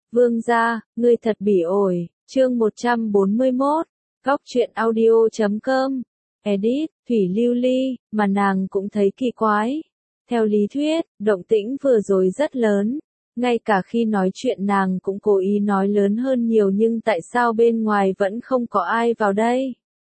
Vương gia, ngươi thật bỉ ổi, chương 141, góc truyện audio.com, edit, Thủy Lưu Ly, mà nàng cũng thấy kỳ quái. Theo lý thuyết, động tĩnh vừa rồi rất lớn, ngay cả khi nói chuyện nàng cũng cố ý nói lớn hơn nhiều nhưng tại sao bên ngoài vẫn không có ai vào đây?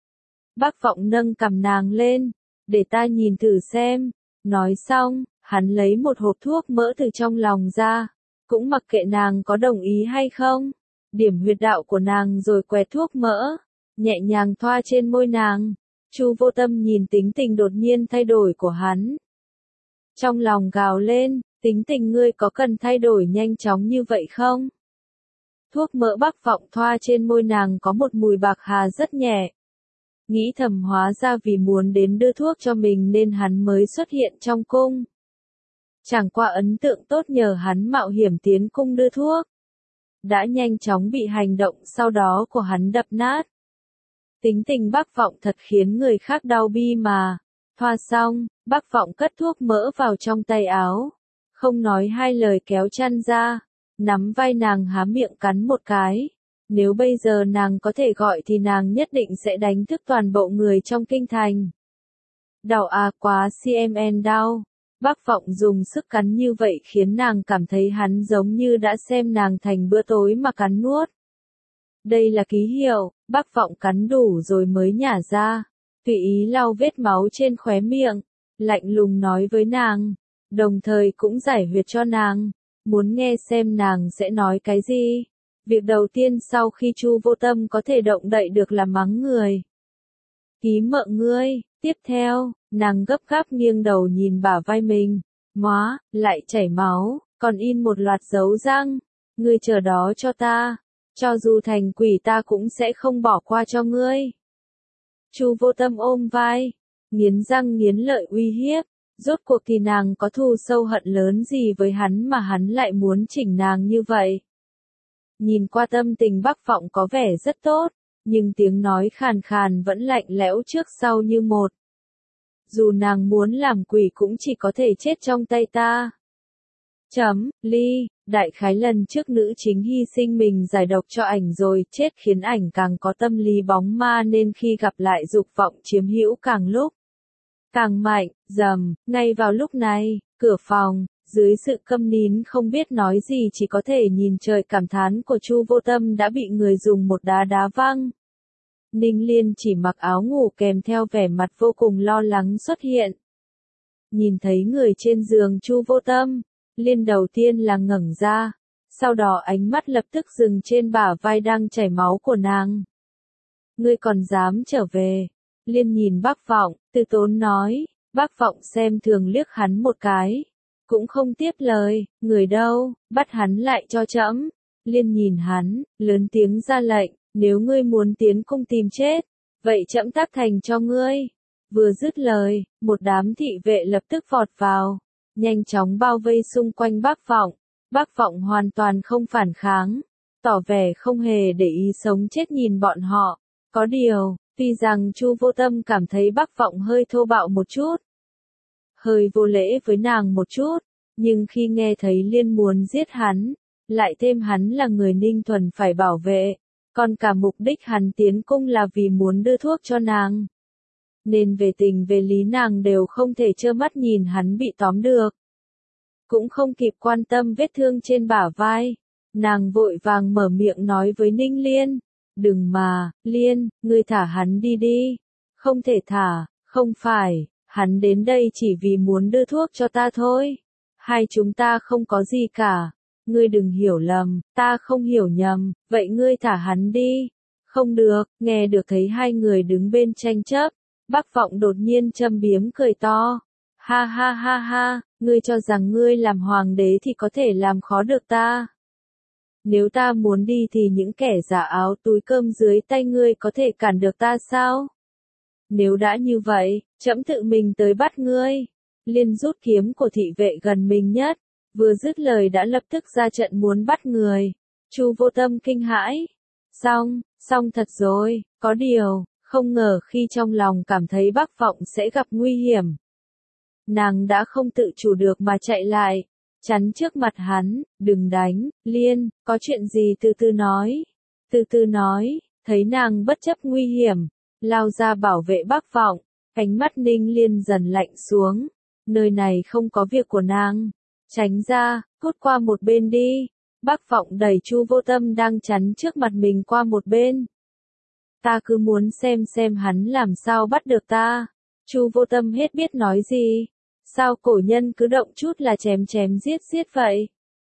Bác Vọng nâng cằm nàng lên, để ta nhìn thử xem. Nói xong, hắn lấy một hộp thuốc mỡ từ trong lòng ra, cũng mặc kệ nàng có đồng ý hay không. Điểm huyệt đạo của nàng rồi quẹt thuốc mỡ, nhẹ nhàng thoa trên môi nàng. Chu Vô Tâm nhìn tính tình đột nhiên thay đổi của hắn. Trong lòng gào lên, tính tình ngươi có cần thay đổi nhanh chóng như vậy không? Thuốc mỡ Bác Vọng thoa trên môi nàng có một mùi bạc hà rất nhẹ. Nghĩ thầm hóa ra vì muốn đến đưa thuốc cho mình nên hắn mới xuất hiện trong cung. Chẳng qua ấn tượng tốt nhờ hắn mạo hiểm tiến cung đưa thuốc. Đã nhanh chóng bị hành động sau đó của hắn đập nát. Tính tình Bác Vọng thật khiến người khác đau bi mà. Thoa xong, Bác Vọng cất thuốc mỡ vào trong tay áo. Không nói hai lời kéo chăn ra, nắm vai nàng há miệng cắn một cái. Nếu bây giờ nàng có thể gọi thì nàng nhất định sẽ đánh thức toàn bộ người trong kinh thành. Đau à quá cmn đau. Bác Vọng dùng sức cắn như vậy khiến nàng cảm thấy hắn giống như đã xem nàng thành bữa tối mà cắn nuốt. Đây là ký hiệu, Bác Vọng cắn đủ rồi mới nhả ra. Tùy ý lau vết máu trên khóe miệng, lạnh lùng nói với nàng, đồng thời cũng giải huyệt cho nàng. Muốn nghe xem nàng sẽ nói cái gì? Việc đầu tiên sau khi Chu Vô Tâm có thể động đậy được là mắng người. Ký mợ ngươi, tiếp theo, nàng gấp gáp nghiêng đầu nhìn bả vai mình. Móa, lại chảy máu, còn in một loạt dấu răng. Ngươi chờ đó cho ta, cho dù thành quỷ ta cũng sẽ không bỏ qua cho ngươi. Chu Vô Tâm ôm vai, nghiến răng nghiến lợi uy hiếp. Rốt cuộc thì nàng có thù sâu hận lớn gì với hắn mà hắn lại muốn chỉnh nàng như vậy? Nhìn qua tâm tình Bác Vọng có vẻ rất tốt, nhưng tiếng nói khàn khàn vẫn lạnh lẽo trước sau như một. Dù nàng muốn làm quỷ cũng chỉ có thể chết trong tay ta. Ly, đại khái lần trước nữ chính hy sinh mình giải độc cho ảnh rồi chết khiến ảnh càng có tâm lý bóng ma nên khi gặp lại dục vọng chiếm hữu càng lúc càng mạnh. Ngay vào lúc này, cửa phòng, dưới sự câm nín không biết nói gì chỉ có thể nhìn trời cảm thán của Chu Vô Tâm đã bị người dùng một đá đá văng. Ninh Liên chỉ mặc áo ngủ kèm theo vẻ mặt vô cùng lo lắng xuất hiện. Nhìn thấy người trên giường Chu Vô Tâm, Liên đầu tiên là ngẩng ra, sau đó ánh mắt lập tức dừng trên bả vai đang chảy máu của nàng. Ngươi còn dám trở về? Liên nhìn Bác Vọng, từ tốn nói. Bác Vọng xem thường liếc hắn một cái, cũng không tiếp lời. Người đâu, bắt hắn lại cho trẫm. Liên nhìn hắn, lớn tiếng ra lệnh, nếu ngươi muốn tiến cung tìm chết, vậy trẫm tác thành cho ngươi. Vừa dứt lời, một đám thị vệ lập tức vọt vào, nhanh chóng bao vây xung quanh Bác Vọng. Bác Vọng hoàn toàn không phản kháng, tỏ vẻ không hề để ý sống chết nhìn bọn họ. Có điều, tuy rằng Chu Vô Tâm cảm thấy Bác Vọng hơi thô bạo một chút, hơi vô lễ với nàng một chút, nhưng khi nghe thấy Liên muốn giết hắn, lại thêm hắn là người Ninh Thuần phải bảo vệ, còn cả mục đích hắn tiến cung là vì muốn đưa thuốc cho nàng. Nên về tình về lý nàng đều không thể trơ mắt nhìn hắn bị tóm được. Cũng không kịp quan tâm vết thương trên bả vai, nàng vội vàng mở miệng nói với Ninh Liên. Đừng mà, Liên, ngươi thả hắn đi đi. Không thể thả, không phải, hắn đến đây chỉ vì muốn đưa thuốc cho ta thôi. Hai chúng ta không có gì cả. Ngươi đừng hiểu lầm, ta không hiểu nhầm, vậy ngươi thả hắn đi. Không được, nghe được thấy hai người đứng bên tranh chấp, Bác Vọng đột nhiên châm biếm cười to. Ha ha ha ha, ngươi cho rằng ngươi làm hoàng đế thì có thể làm khó được ta. Nếu ta muốn đi thì những kẻ giả áo túi cơm dưới tay ngươi có thể cản được ta sao? Nếu đã như vậy, trẫm tự mình tới bắt ngươi. Liên rút kiếm của thị vệ gần mình nhất, vừa dứt lời đã lập tức ra trận muốn bắt người. Chu Vô Tâm kinh hãi. Xong thật rồi, có điều, không ngờ khi trong lòng cảm thấy Bác Vọng sẽ gặp nguy hiểm. Nàng đã không tự chủ được mà chạy lại. chắn trước mặt hắn, đừng đánh, Liên, có chuyện gì từ từ nói, thấy nàng bất chấp nguy hiểm, lao ra bảo vệ Bác Vọng, ánh mắt Ninh Liên dần lạnh xuống, nơi này không có việc của nàng, tránh ra, cút qua một bên đi, Bác Vọng đẩy Chu Vô Tâm đang chắn trước mặt mình qua một bên. Ta cứ muốn xem hắn làm sao bắt được ta. Chu Vô Tâm hết biết nói gì. Sao cổ nhân cứ động chút là chém giết vậy?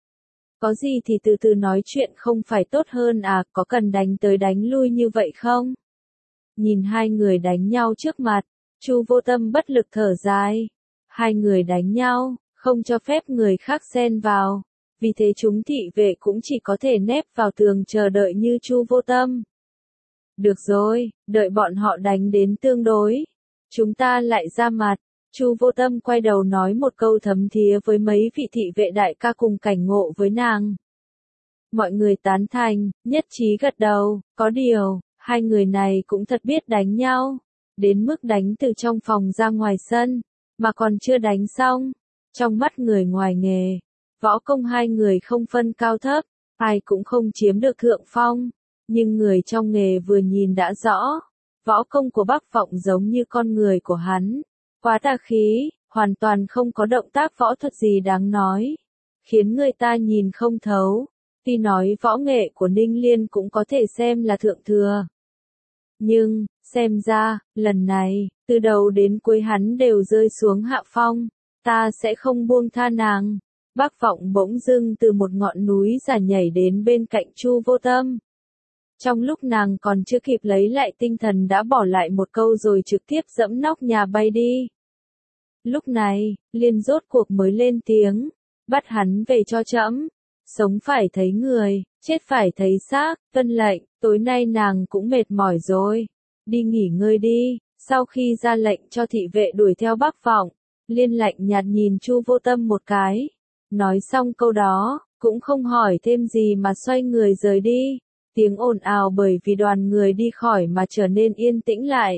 Có gì thì từ từ nói chuyện không phải tốt hơn à, có cần đánh tới đánh lui như vậy không? Nhìn hai người đánh nhau trước mặt, Chu Vô Tâm bất lực thở dài. Hai người đánh nhau, không cho phép người khác xen vào. Vì thế chúng thị vệ cũng chỉ có thể nép vào tường chờ đợi như Chu Vô Tâm. Được rồi, đợi bọn họ đánh đến tương đối. Chúng ta lại ra mặt. Chu Vô Tâm quay đầu nói một câu thấm thía với mấy vị thị vệ đại ca cùng cảnh ngộ với nàng. Mọi người tán thành, nhất trí gật đầu, có điều, hai người này cũng thật biết đánh nhau. Đến mức đánh từ trong phòng ra ngoài sân, mà còn chưa đánh xong. Trong mắt người ngoài nghề, võ công hai người không phân cao thấp, ai cũng không chiếm được thượng phong. Nhưng người trong nghề vừa nhìn đã rõ, võ công của Bác Vọng giống như con người của hắn. Quá tà khí, hoàn toàn không có động tác võ thuật gì đáng nói, khiến người ta nhìn không thấu. Tuy nói võ nghệ của Ninh Liên cũng có thể xem là thượng thừa. Nhưng, xem ra, lần này, từ đầu đến cuối hắn đều rơi xuống hạ phong, ta sẽ không buông tha nàng. Bác Vọng bỗng dưng từ một ngọn núi giả nhảy đến bên cạnh Chu Vô Tâm. Trong lúc nàng còn chưa kịp lấy lại tinh thần đã bỏ lại một câu rồi trực tiếp dẫm nóc nhà bay đi. Lúc này, Liên rốt cuộc mới lên tiếng, bắt hắn về cho trẫm, sống phải thấy người, chết phải thấy xác, tuân lệnh, tối nay nàng cũng mệt mỏi rồi, đi nghỉ ngơi đi. Sau khi ra lệnh cho thị vệ đuổi theo Bác Vọng, Liên lạnh nhạt nhìn Chu Vô Tâm một cái, nói xong câu đó, cũng không hỏi thêm gì mà xoay người rời đi. Tiếng ồn ào bởi vì đoàn người đi khỏi mà trở nên yên tĩnh lại.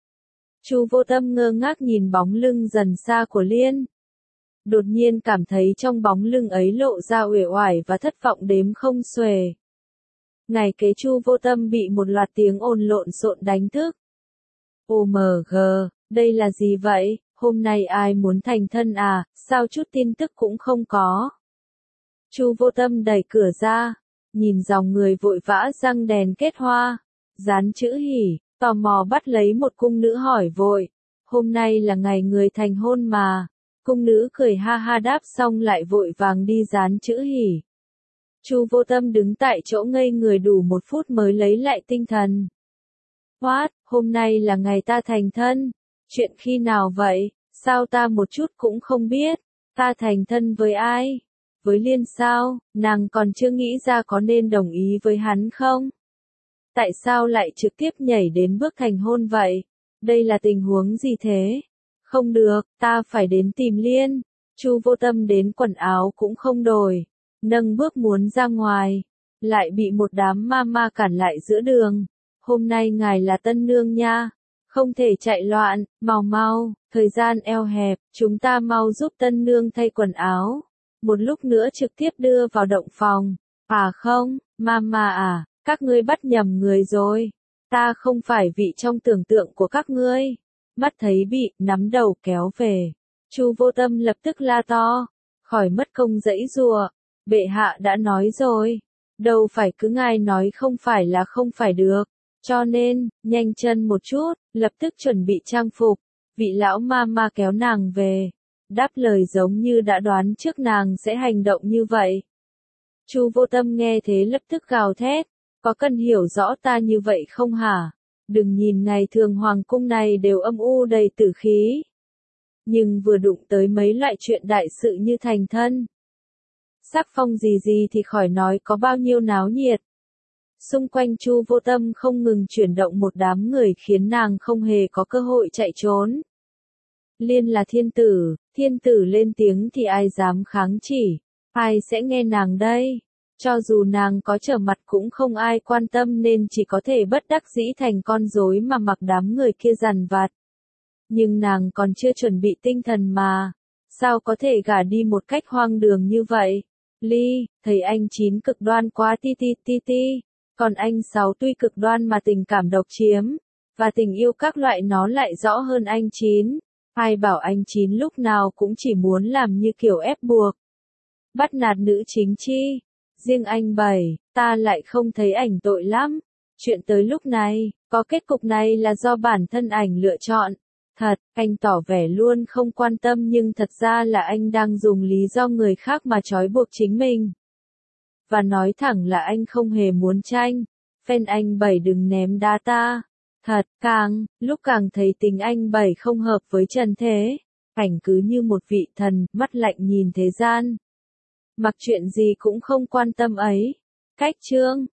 Chu Vô Tâm ngơ ngác nhìn bóng lưng dần xa của Liên. Đột nhiên cảm thấy trong bóng lưng ấy lộ ra uể oải và thất vọng đếm không xuể. Ngày kế Chu Vô Tâm bị một loạt tiếng ồn lộn xộn đánh thức. OMG, đây là gì vậy? Hôm nay ai muốn thành thân à? Sao chút tin tức cũng không có? Chu Vô Tâm đẩy cửa ra, nhìn dòng người vội vã răng đèn kết hoa, dán chữ hỉ, tò mò bắt lấy một cung nữ hỏi vội. Hôm nay là ngày người thành hôn mà. Cung nữ cười ha ha đáp xong lại vội vàng đi dán chữ hỉ. Chu Vô Tâm đứng tại chỗ ngây người đủ 1 phút mới lấy lại tinh thần. What, hôm nay là ngày ta thành thân? Chuyện khi nào vậy? Sao ta một chút cũng không biết? Ta thành thân với ai? Với Liên sao? Nàng còn chưa nghĩ ra có nên đồng ý với hắn không? Tại sao lại trực tiếp nhảy đến bước thành hôn vậy? Đây là tình huống gì thế? Không được, ta phải đến tìm Liên. Chu Vô Tâm đến quần áo cũng không đổi, nâng bước muốn ra ngoài, lại bị một đám ma cản lại giữa đường. Hôm nay ngài là tân nương nha, không thể chạy loạn, mau, thời gian eo hẹp, chúng ta mau giúp tân nương thay quần áo. Một lúc nữa trực tiếp đưa vào động phòng. À không, mama à, các ngươi bắt nhầm người rồi. Ta không phải vị trong tưởng tượng của các ngươi. Mắt thấy bị nắm đầu kéo về. Chu Vô Tâm lập tức la to. Khỏi mất công giãy giụa. Bệ hạ đã nói rồi. Đâu phải cứ ngài nói không phải là không phải được. Cho nên, nhanh chân một chút, lập tức chuẩn bị trang phục. Vị lão ma kéo nàng về. Đáp lời giống như đã đoán trước nàng sẽ hành động như vậy. Chu Vô Tâm nghe thế lập tức gào thét. Có cần hiểu rõ ta như vậy không hả? Đừng nhìn ngày thường hoàng cung này đều âm u đầy tử khí. Nhưng vừa đụng tới mấy loại chuyện đại sự như thành thân. Sắc phong gì thì khỏi nói có bao nhiêu náo nhiệt. Xung quanh Chu Vô Tâm không ngừng chuyển động một đám người khiến nàng không hề có cơ hội chạy trốn. Liên là thiên tử lên tiếng thì ai dám kháng chỉ, ai sẽ nghe nàng đây? Cho dù nàng có trở mặt cũng không ai quan tâm nên chỉ có thể bất đắc dĩ thành con rối mà mặc đám người kia dằn vặt. Nhưng nàng còn chưa chuẩn bị tinh thần mà. Sao có thể gả đi một cách hoang đường như vậy? Ly, thấy anh 9 cực đoan quá ti ti ti ti. Còn anh 6 tuy cực đoan mà tình cảm độc chiếm, và tình yêu các loại nó lại rõ hơn anh 9. Ai bảo anh 9 lúc nào cũng chỉ muốn làm như kiểu ép buộc. Bắt nạt nữ chính chi. Riêng anh 7, ta lại không thấy ảnh tội lắm. Chuyện tới lúc này, có kết cục này là do bản thân ảnh lựa chọn. Thật, anh tỏ vẻ luôn không quan tâm nhưng thật ra là anh đang dùng lý do người khác mà trói buộc chính mình. Và nói thẳng là anh không hề muốn tranh. Fan anh 7 đừng ném đá ta. Thật, lúc càng thấy tính anh 7 không hợp với Trần Thế. Ảnh cứ như một vị thần, mắt lạnh nhìn thế gian. Mặc chuyện gì cũng không quan tâm ấy. Cách chương